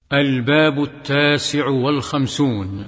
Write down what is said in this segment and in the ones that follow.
الباب 59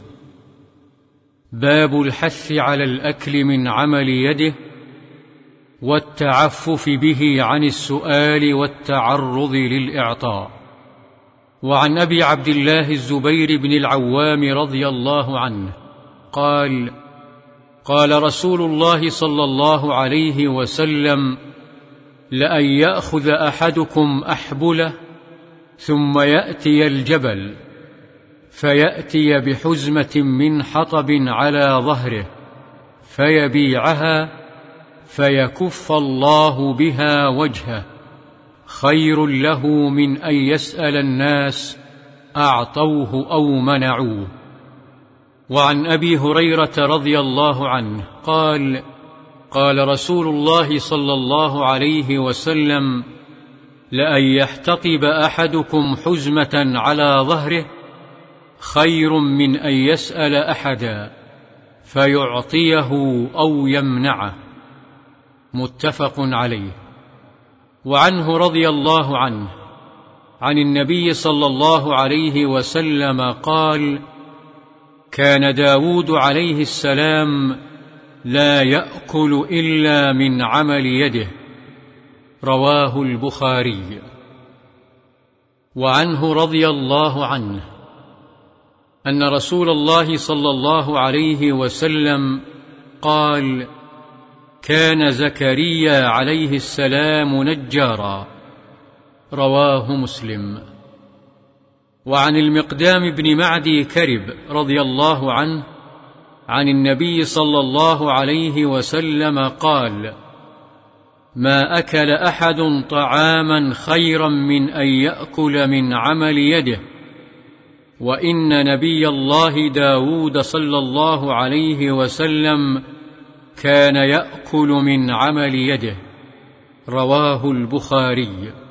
باب الحث على الأكل من عمل يده والتعفف به عن السؤال والتعرض للإعطاء. وعن أبي عبد الله الزبير بن العوام رضي الله عنه قال: قال رسول الله صلى الله عليه وسلم: لأن يأخذ أحدكم أحبله ثم يأتي الجبل فيأتي بحزمة من حطب على ظهره فيبيعها فيكف الله بها وجهه خير له من أن يسأل الناس أعطوه أو منعوه. وعن أبي هريرة رضي الله عنه قال: قال رسول الله صلى الله عليه وسلم: لأن يحتطب أحدكم حزمة على ظهره خير من أن يسأل أحدا فيعطيه أو يمنعه. متفق عليه. وعنه رضي الله عنه عن النبي صلى الله عليه وسلم قال: كان داود عليه السلام لا يأكل إلا من عمل يده. رواه البخاري. وعنه رضي الله عنه أن رسول الله صلى الله عليه وسلم قال: كان زكريا عليه السلام نجارا. رواه مسلم. وعن المقدام بن معدي كرب رضي الله عنه عن النبي صلى الله عليه وسلم قال: ما أكل أحد طعاما خيرا من أن يأكل من عمل يده، وإن نبي الله داود صلى الله عليه وسلم كان يأكل من عمل يده. رواه البخاري.